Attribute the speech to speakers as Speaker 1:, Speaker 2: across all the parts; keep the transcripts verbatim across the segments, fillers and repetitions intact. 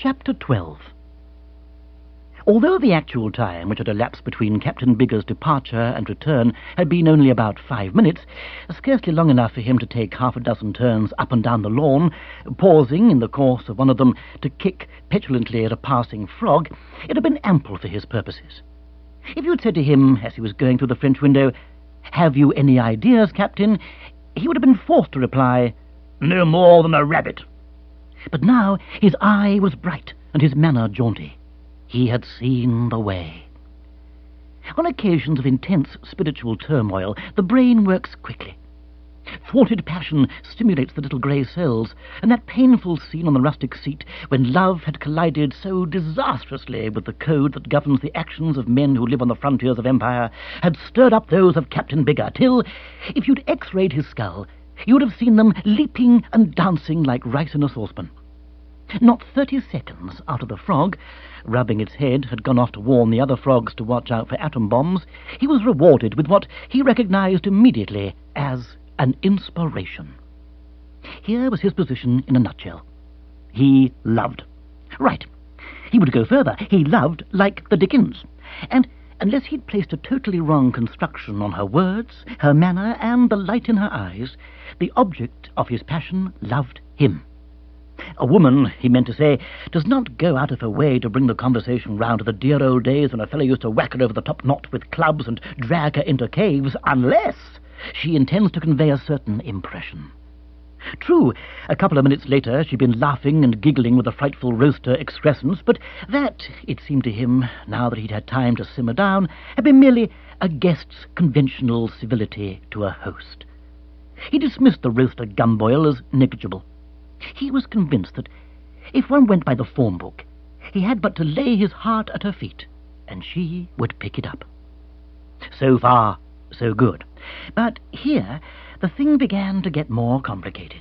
Speaker 1: Chapter twelve. Although the actual time which had elapsed between Captain Bigger's departure and return had been only about five minutes, scarcely long enough for him to take half a dozen turns up and down the lawn, pausing in the course of one of them to kick petulantly at a passing frog, it had been ample for his purposes. If you had said to him, as he was going through the French window, "Have you any ideas, Captain?" he would have been forced to reply, "No more than a rabbit." But now his eye was bright and his manner jaunty. He had seen the way. On occasions of intense spiritual turmoil, the brain works quickly. Thwarted passion stimulates the little grey cells, and that painful scene on the rustic seat when love had collided so disastrously with the code that governs the actions of men who live on the frontiers of empire had stirred up those of Captain Bigger, till, if you'd x-rayed his skull, you would have seen them leaping and dancing like rice in a saucepan. Not thirty seconds after the frog, rubbing its head, had gone off to warn the other frogs to watch out for atom bombs, he was rewarded with what he recognized immediately as an inspiration. Here was his position in a nutshell. He loved. Right. He would go further. He loved like the Dickens. And unless he'd placed a totally wrong construction on her words, her manner, and the light in her eyes, the object of his passion loved him. A woman, he meant to say, does not go out of her way to bring the conversation round to the dear old days when a fellow used to whack her over the top knot with clubs and drag her into caves, unless she intends to convey a certain impression. True, a couple of minutes later she'd been laughing and giggling with a frightful roaster excrescence, but that, it seemed to him, now that he'd had time to simmer down, had been merely a guest's conventional civility to a host. He dismissed the roaster gumboil as negligible. He was convinced that if one went by the form book, he had but to lay his heart at her feet, and she would pick it up. So far, so good. But here the thing began to get more complicated.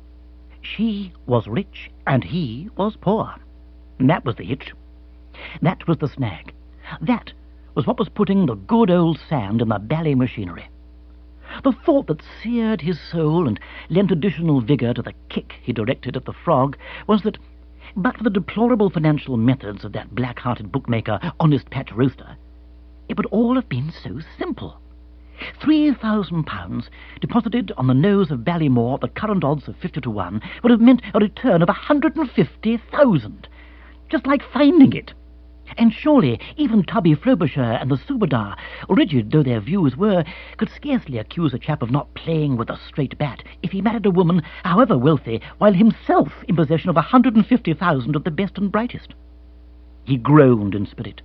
Speaker 1: She was rich, and he was poor. That was the hitch. That was the snag. That was what was putting the good old sand in the bally machinery. The thought that seared his soul and lent additional vigour to the kick he directed at the frog was that, but for the deplorable financial methods of that black-hearted bookmaker, Honest Patch Roaster, it would all have been so simple. Three thousand pounds deposited on the nose of Ballymore at the current odds of fifty to one would have meant a return of a hundred and fifty thousand, just like finding it. And surely even Tubby Frobisher and the Subadar, rigid though their views were, could scarcely accuse a chap of not playing with a straight bat if he married a woman, however wealthy, while himself in possession of a hundred and fifty thousand of the best and brightest. He groaned in spirit.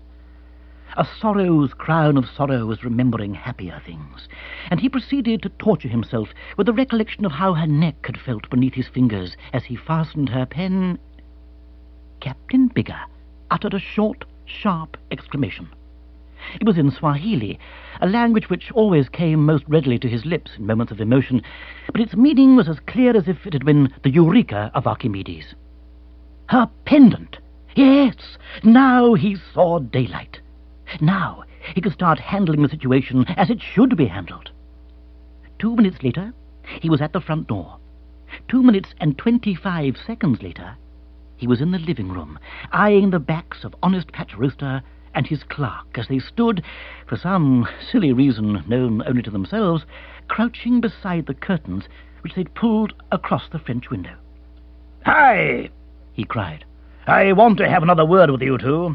Speaker 1: A sorrow's crown of sorrow was remembering happier things, and he proceeded to torture himself with the recollection of how her neck had felt beneath his fingers as he fastened her pen. Captain Bigger uttered a short, sharp exclamation. It was in Swahili, a language which always came most readily to his lips in moments of emotion, but its meaning was as clear as if it had been the Eureka of Archimedes. Her pendant! Yes, now he saw daylight. Now he could start handling the situation as it should be handled. Two minutes later, he was at the front door. Two minutes and twenty-five seconds later, he was in the living room, eyeing the backs of Honest Patch Roaster and his clerk as they stood, for some silly reason known only to themselves, crouching beside the curtains which they'd pulled across the French window. "Hi!" he cried. "I want to have another word with you two."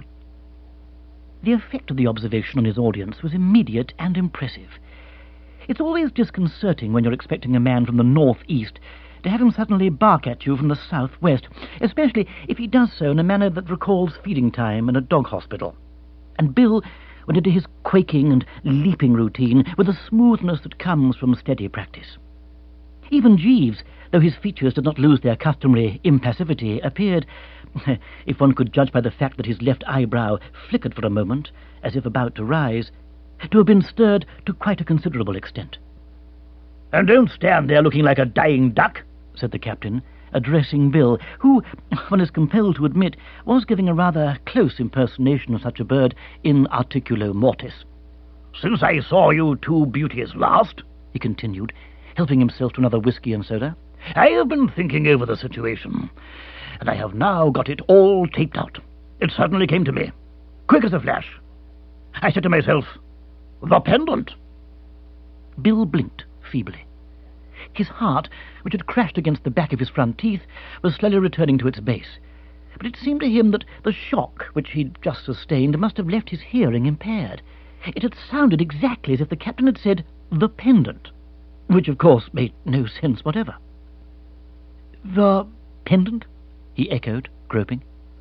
Speaker 1: The effect of the observation on his audience was immediate and impressive. It's always disconcerting when you're expecting a man from the north-east to have him suddenly bark at you from the south-west, especially if he does so in a manner that recalls feeding time in a dog hospital. And Bill went into his quaking and leaping routine with the smoothness that comes from steady practice. Even Jeeves, though his features did not lose their customary impassivity, appeared, if one could judge by the fact that his left eyebrow flickered for a moment, as if about to rise, to have been stirred to quite a considerable extent. "And don't stand there looking like a dying duck," said the captain, addressing Bill, who, one is compelled to admit, was giving a rather close impersonation of such a bird in articulo mortis. "Since I saw you two beauties last," he continued, helping himself to another whisky and soda, "I have been thinking over the situation.
Speaker 2: and I have now got it all taped out. It suddenly came to me, quick as a flash. I said to myself, the pendant.
Speaker 1: Bill blinked feebly. His heart, which had crashed against the back of his front teeth, was slowly returning to its base. But it seemed to him that the shock which he'd just sustained must have left his hearing impaired. It had sounded exactly as if the captain had said, the pendant, which of course made no sense whatever. The pendant? He echoed, groping.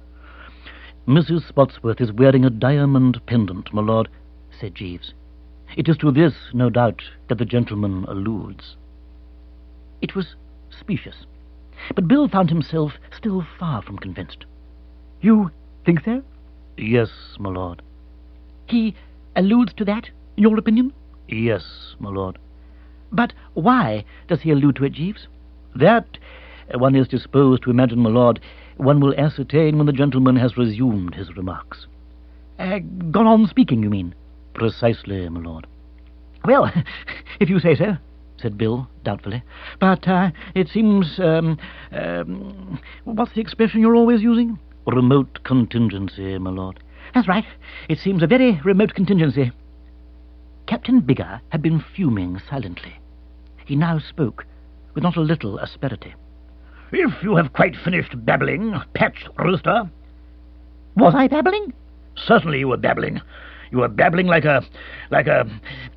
Speaker 1: Missus Spotsworth is wearing a diamond pendant, my lord, said Jeeves. It is to this, no doubt, that the gentleman alludes. It was specious, but Bill found himself still far from convinced. You think so?
Speaker 2: Yes, my lord.
Speaker 1: He alludes to that, in your opinion?
Speaker 2: Yes, my lord.
Speaker 1: But why does he allude to it, Jeeves?
Speaker 2: That, one is disposed to imagine, my lord, one will ascertain when the gentleman has resumed his remarks.
Speaker 1: Uh, gone on speaking, you mean?
Speaker 2: Precisely, my lord.
Speaker 1: Well, if you say so, said Bill, doubtfully. But uh, it seems, um, um, what's the expression you're always using?
Speaker 2: Remote contingency, my lord.
Speaker 1: That's right. It seems a very remote contingency. Captain Bigger had been fuming silently. He now spoke with not a little asperity.
Speaker 2: If you have quite finished babbling, Patch Rooster.
Speaker 1: Was I babbling?
Speaker 2: Certainly you were babbling. You were babbling like a... like a...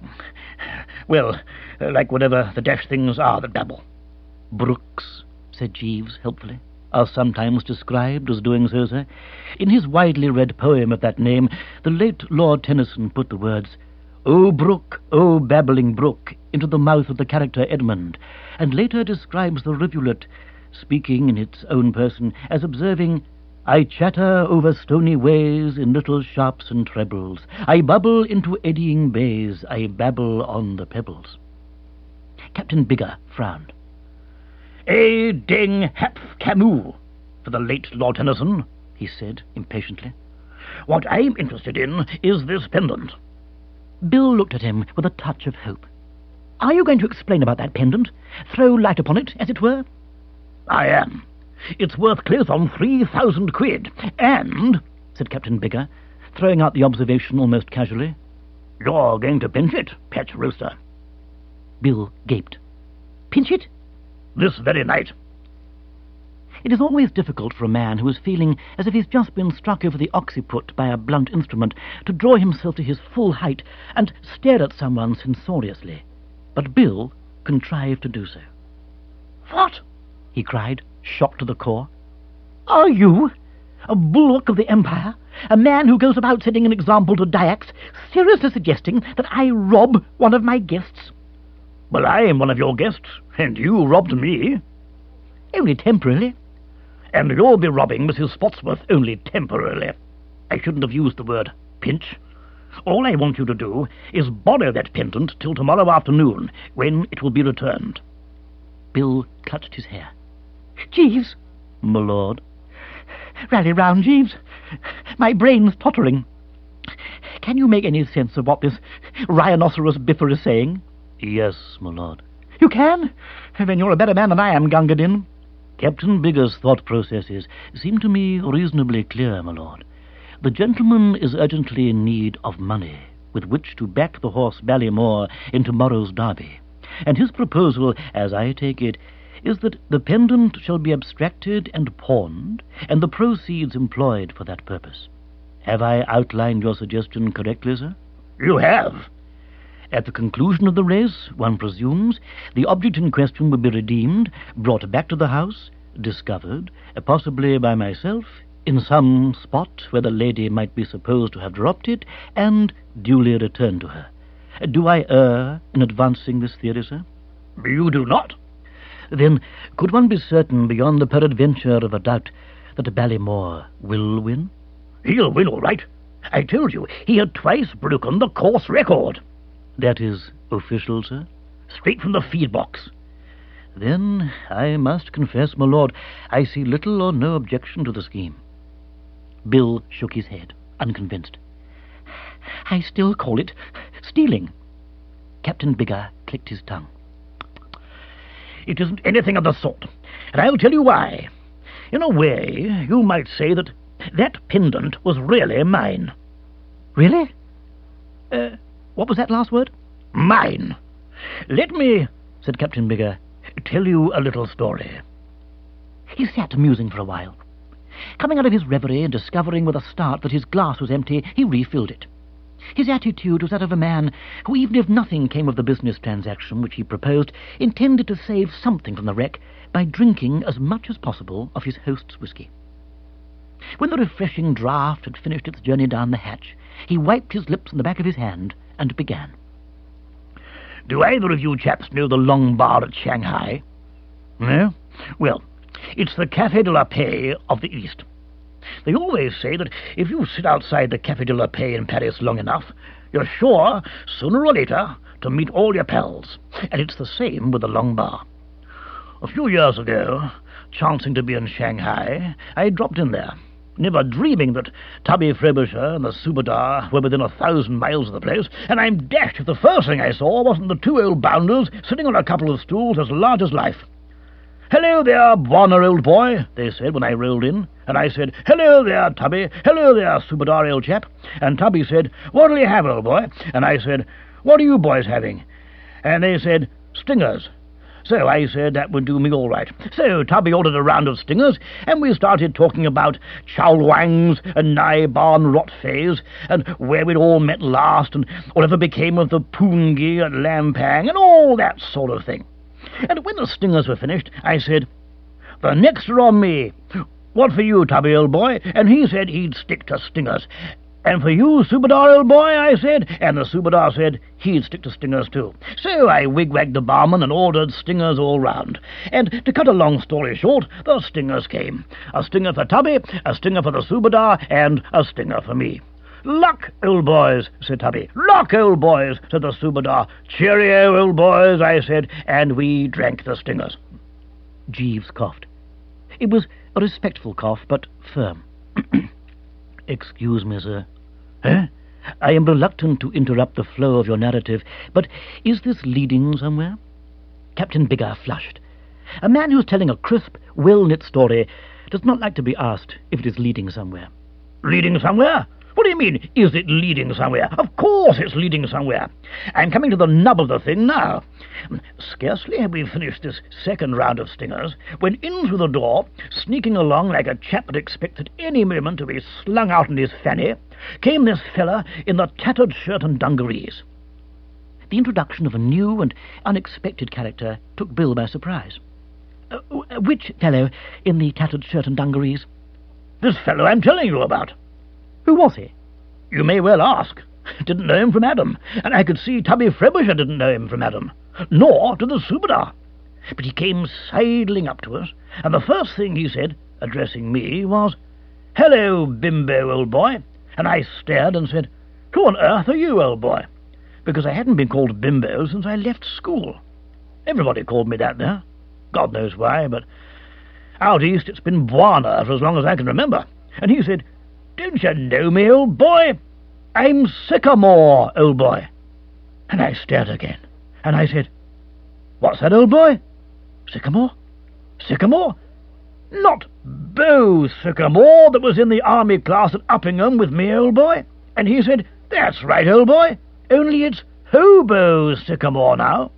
Speaker 2: well, like whatever the dash things are that babble.
Speaker 1: Brooks, said Jeeves helpfully, are sometimes described as doing so, sir. In his widely read poem of that name, the late Lord Tennyson put the words, O brook, O babbling brook, into the mouth of the character Edmund, and later describes the rivulet, speaking in its own person, as observing, I chatter over stony ways in little sharps and trebles. I bubble into eddying bays. I babble on the pebbles. Captain Bigger frowned.
Speaker 2: A ding hapf Camus for the late Lord Tennyson, he said impatiently. What I'm interested in is this pendant.
Speaker 1: Bill looked at him with a touch of hope. Are you going to explain about that pendant? Throw light upon it, as it were?
Speaker 2: I am. It's worth close on three thousand quid. And, said Captain Bigger, throwing out the observation almost casually, you're going to pinch it, Patch Rooster.
Speaker 1: Bill gaped. Pinch it?
Speaker 2: This very night.
Speaker 1: It is always difficult for a man who is feeling as if he's just been struck over the occiput by a blunt instrument to draw himself to his full height and stare at someone censoriously. But Bill contrived to do so.
Speaker 2: What?
Speaker 1: He cried, shocked to the core. Are you, a bulwark of the Empire, a man who goes about setting an example to Dyax, seriously suggesting that I rob one of my guests?
Speaker 2: Well, I am one of your guests, and you robbed me.
Speaker 1: Only temporarily.
Speaker 2: And you'll be robbing Missus Spotsworth only temporarily. I shouldn't have used the word pinch. All I want you to do is borrow that pendant till tomorrow afternoon, when it will be returned.
Speaker 1: Bill clutched his hair. Jeeves!
Speaker 2: My lord.
Speaker 1: Rally round, Jeeves. My brain's tottering. Can you make any sense of what this rhinoceros biffer is saying?
Speaker 2: Yes, my lord.
Speaker 1: You can? Then you're a better man than I am, Gunga Din.
Speaker 2: Captain Bigger's thought processes seem to me reasonably clear, my lord. The gentleman is urgently in need of money with which to back the horse Ballymore in tomorrow's derby, and his proposal, as I take it, is that the pendant shall be abstracted and pawned, and the proceeds employed for that purpose. Have I outlined your suggestion correctly, sir? You have. At the conclusion of the race, one presumes, the object in question will be redeemed, brought back to the house, discovered, possibly by myself, in some spot where the lady might be supposed to have dropped it, and duly returned to her. Do I err in advancing this theory, sir? You do not. Then could one be certain, beyond the peradventure of a doubt, that Ballymore will win? He'll win, all right. I told you, he had twice broken the course record. That is official, sir? Straight from the feed box. Then I must confess, my lord, I see little or no objection to the scheme. Bill shook his head, unconvinced. I still call it stealing. Captain Bigger clicked his tongue. It isn't anything of the sort, and I'll tell you why. In a way, you might say that that pendant was really mine.
Speaker 1: Really? Uh, what was that last word?
Speaker 2: Mine. Let me, said Captain Bigger, tell you a little story.
Speaker 1: He sat musing for a while. Coming out of his reverie and discovering with a start that his glass was empty, he refilled it. His attitude was that of a man who, even if nothing came of the business transaction which he proposed, intended to save something from the wreck by drinking as much as possible of his host's whisky. When the refreshing draught had finished its journey down the hatch, he wiped his lips on the back of his hand and began.
Speaker 2: Do either of you chaps know the Long Bar at Shanghai? No? Well, it's the Café de la Paix of the East. They always say that if you sit outside the Café de la Paix in Paris long enough, you're sure, sooner or later, to meet all your pals. And it's the same with the Long Bar. A few years ago, chancing to be in Shanghai, I dropped in there, never dreaming that Tubby Frobisher and the Subadar were within a thousand miles of the place, and I'm dashed if the first thing I saw wasn't the two old bounders sitting on a couple of stools as large as life. "Hello there, Bwana, old boy," they said when I rolled in, and I said, "Hello there, Tubby, hello there, Subadar, old chap," and Tubby said, "What'll you have, old boy?" and I said, "What are you boys having?" and they said, "Stingers." So I said that would do me all right. So Tubby ordered a round of stingers, and we started talking about chow wangs and nigh barn rot phase, and where we'd all met last, and whatever became of the Poongi at Lampang, and all that sort of thing. And when the stingers were finished, I said, "The next are on me. What for you, Tubby, old boy?" And he said he'd stick to stingers. "And for you, Subadar, old boy," I said, and the Subadar said he'd stick to stingers too. So I wigwagged the barman and ordered stingers all round. And to cut a long story short, the stingers came. A stinger for Tubby, a stinger for the Subadar, and a stinger for me. "Luck, old boys," said Tubby. "Luck, old boys," said the Subadar. "Cheerio, old boys," I said, and we drank the stingers.
Speaker 1: Jeeves coughed. It was a respectful cough, but firm. "Excuse me, sir.
Speaker 2: Eh?
Speaker 1: I am reluctant to interrupt the flow of your narrative, but is this leading somewhere?" Captain Bigger flushed. A man who is telling a crisp, well-knit story does not like to be asked if it is leading somewhere.
Speaker 2: "Leading somewhere? What do you mean, is it leading somewhere? Of course it's leading somewhere. I'm coming to the nub of the thing now. Scarcely had we finished this second round of stingers, when in through the door, sneaking along like a chap that expected any moment to be slung out in his fanny, came this fella in the tattered shirt and dungarees." The introduction of a new and unexpected character took Bill by surprise. Uh, which fellow in the tattered shirt and dungarees? "This fellow I'm telling you about."
Speaker 1: "Who was he?"
Speaker 2: "You may well ask. Didn't know him from Adam, and I could see Tubby Frobisher didn't know him from Adam, nor did the Subadar. But he came sidling up to us, and the first thing he said, addressing me, was, 'Hello, Bimbo, old boy,' and I stared and said, 'Who on earth are you, old boy?' because I hadn't been called Bimbo since I left school. Everybody called me that there. God knows why, but out east it's been Bwana for as long as I can remember. And he said, 'Don't you know me, old boy? I'm Sycamore, old boy.' And I stared again, and I said, 'What's that, old boy? Sycamore? Sycamore? Not Beau Sycamore that was in the army class at Uppingham with me, old boy?' And he said, 'That's right, old boy, only it's Hobo Sycamore now.'"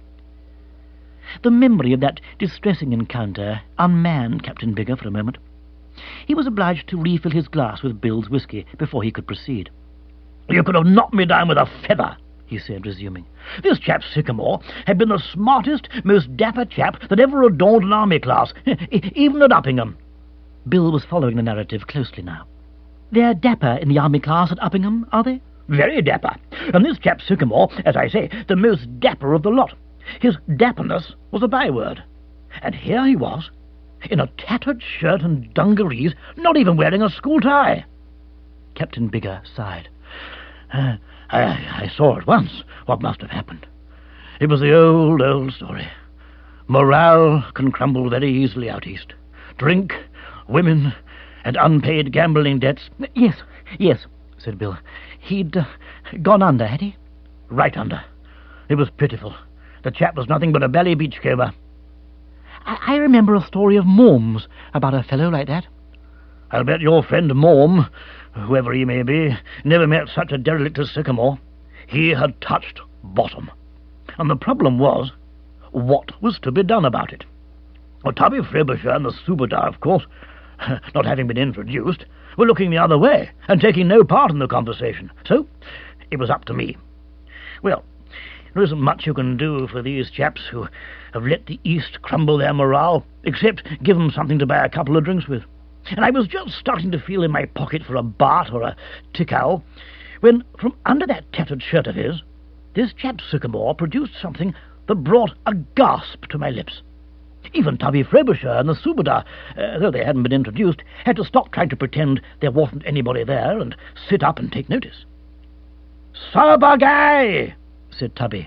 Speaker 1: The memory of that distressing encounter unmanned Captain Bigger for a moment. He was obliged to refill his glass with Bill's whisky before he could proceed. "You could have knocked me down with a feather," he said, resuming. "This chap Sycamore had been the smartest, most dapper chap that ever adorned an army class, even at Uppingham." Bill was following the narrative closely now. "They're dapper in the army class at Uppingham, are they?"
Speaker 2: "Very dapper. And this chap Sycamore, as I say, the most dapper of the lot. His dapperness was a byword. And here he was, in a tattered shirt and dungarees, not even wearing a school tie."
Speaker 1: Captain Bigger sighed.
Speaker 2: Uh, I, I saw at once what must have happened. It was the old, old story. Morale can crumble very easily out east. Drink, women, and unpaid gambling debts.
Speaker 1: "Yes, yes," said Bill. "He'd uh, gone under, had he?"
Speaker 2: "Right under. It was pitiful. The chap was nothing but a bally beachcomber."
Speaker 1: I, I remember a story of Morm's about a fellow like that.
Speaker 2: I'll bet your friend Morm, whoever he may be, never met such a derelict as Sycamore. He had touched bottom. And the problem was, what was to be done about it? Well, Tubby Frobisher and the Subadar, of course, not having been introduced, were looking the other way and taking no part in the conversation. So it was up to me. Well, there isn't much you can do for these chaps who have let the East crumble their morale, except give them something to buy a couple of drinks with. And I was just starting to feel in my pocket for a baht or a tikal, when from under that tattered shirt of his, this chap Sycamore produced something that brought a gasp to my lips. Even Tubby Frobisher and the Subadar, uh, though they hadn't been introduced, had to stop trying to pretend there wasn't anybody there and sit up and take notice. "Sabagai!" said Tubby.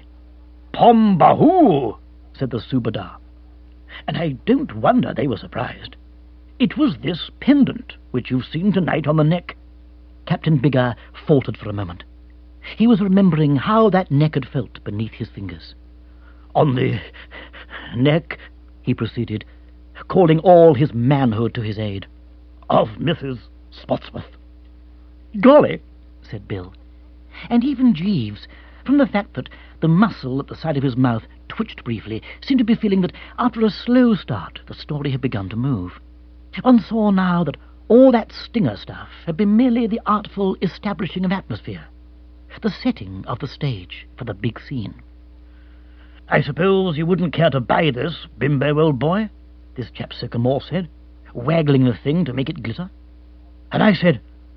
Speaker 2: "Pombahoo!" said the Subadar. And I don't wonder they were surprised. It was this pendant which you've seen tonight on the neck.
Speaker 1: Captain Bigger faltered for a moment. He was remembering how that neck had felt beneath his fingers.
Speaker 2: "On the neck,"
Speaker 1: he proceeded, calling all his manhood to his aid,
Speaker 2: "of Missus Spotsworth."
Speaker 1: "Golly," said Bill. And even Jeeves, from the fact that the muscle at the side of his mouth twitched briefly, seemed to be feeling that after a slow start the story had begun to move. One saw now that all that stinger stuff had been merely the artful establishing of atmosphere, the setting of the stage for the big scene.
Speaker 2: "I suppose you wouldn't care to buy this, Bimbo, old boy?" this chap Sycamore said, waggling the thing to make it glitter. And I said,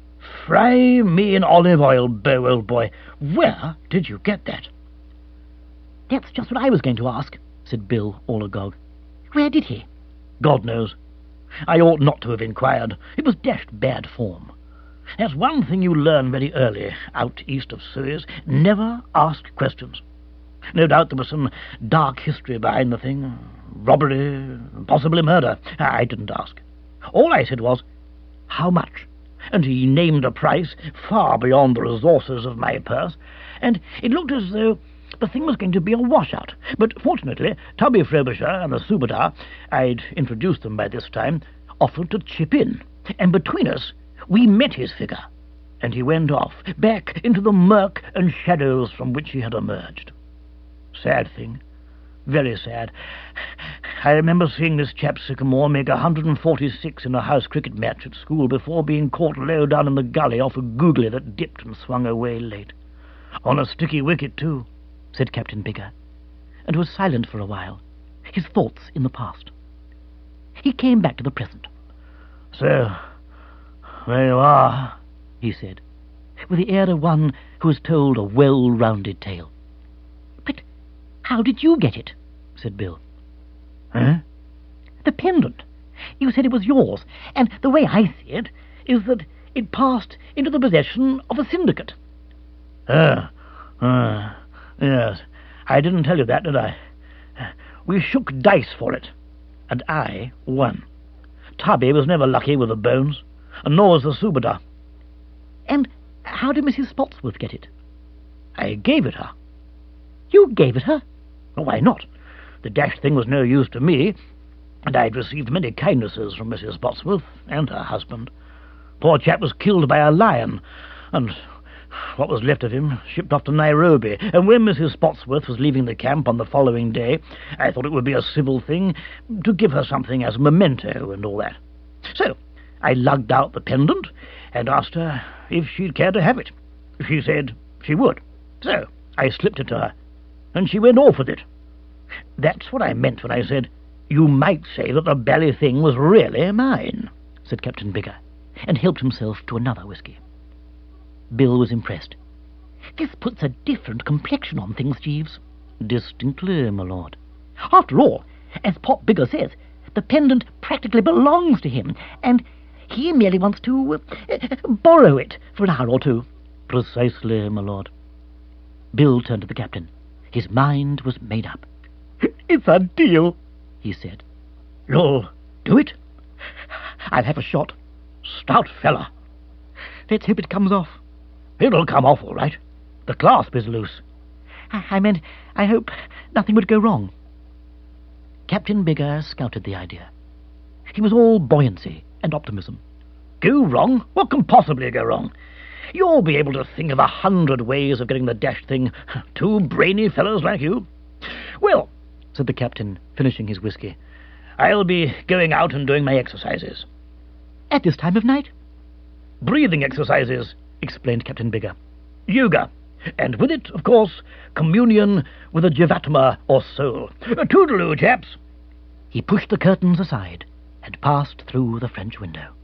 Speaker 2: "Fry me in olive oil, Bo, old boy. Where did you get that?"
Speaker 1: "That's just what I was going to ask," said Bill, all agog. "Where did he?"
Speaker 2: "God knows. I ought not to have inquired. It was dashed bad form. That's one thing you learn very early, out east of Suez. Never ask questions. No doubt there was some dark history behind the thing. Robbery, possibly murder. I didn't ask. All I said was, 'How much?' And he named a price far beyond the resources of my purse, and it looked as though the thing was going to be a washout. But fortunately, Tubby Frobisher and the Subadar, I'd introduced them by this time, offered to chip in, and between us we met his figure, and he went off, back into the murk and shadows from which he had emerged. Sad thing. Very sad. I remember seeing this chap Sycamore make one hundred forty-six in a house cricket match at school before being caught low down in the gully off a googly that dipped and swung away late. On a sticky wicket, too," said Captain Bigger, and was silent for a while, his thoughts in the past. He came back to the present. "So, there you are," he said,
Speaker 1: with the air of one who has told a well-rounded tale. "But how did you get it?" said Bill.
Speaker 2: "Huh?"
Speaker 1: "The pendant. You said it was yours, and the way I see it is that it passed into the possession of a syndicate."
Speaker 2: Ah, uh, yes. I didn't tell you that, did I? We shook dice for it, and I won. Tubby was never lucky with the bones, and nor was the Subadar.
Speaker 1: "And how did Missus Spotsworth get it?"
Speaker 2: "I gave it her."
Speaker 1: "You gave it her?"
Speaker 2: "Why not? The dashed thing was no use to me, and I'd received many kindnesses from Missus Spotsworth and her husband. Poor chap was killed by a lion, and what was left of him shipped off to Nairobi, and when Missus Spotsworth was leaving the camp on the following day, I thought it would be a civil thing to give her something as a memento and all that. So I lugged out the pendant and asked her if she'd care to have it. She said she would. So I slipped it to her, and she went off with it. That's what I meant when I said, 'You might say that the bally thing was really mine,'" said Captain Bigger, and helped himself to another whisky. Bill was impressed. "This puts a different complexion on things, Jeeves." "Distinctly, my lord."
Speaker 1: "After all, as Pop Bigger says, the pendant practically belongs to him, and he merely wants to uh, borrow it for an hour or two."
Speaker 2: "Precisely, my lord."
Speaker 1: Bill turned to the captain. His mind was made up.
Speaker 2: "It's a deal,"
Speaker 1: he said.
Speaker 2: "You'll do it?"
Speaker 1: "I'll have a shot."
Speaker 2: "Stout fella."
Speaker 1: "Let's hope it comes off."
Speaker 2: "It'll come off all right. The clasp is loose."
Speaker 1: I, I meant, I hope nothing would go wrong." Captain Bigger scouted the idea. He was all buoyancy and optimism.
Speaker 2: Go wrong? What can possibly go wrong? You'll be able to think of a hundred ways of getting the dashed thing. Two brainy fellows like you. Well, said the captain, finishing his whiskey, I'll be going out and doing my exercises.
Speaker 1: At this time of night?
Speaker 2: Breathing exercises, explained Captain Bigger. Yoga. And with it, of course, communion with a Jivatma or soul. Toodaloo, chaps.
Speaker 1: He pushed the curtains aside and passed through the French window.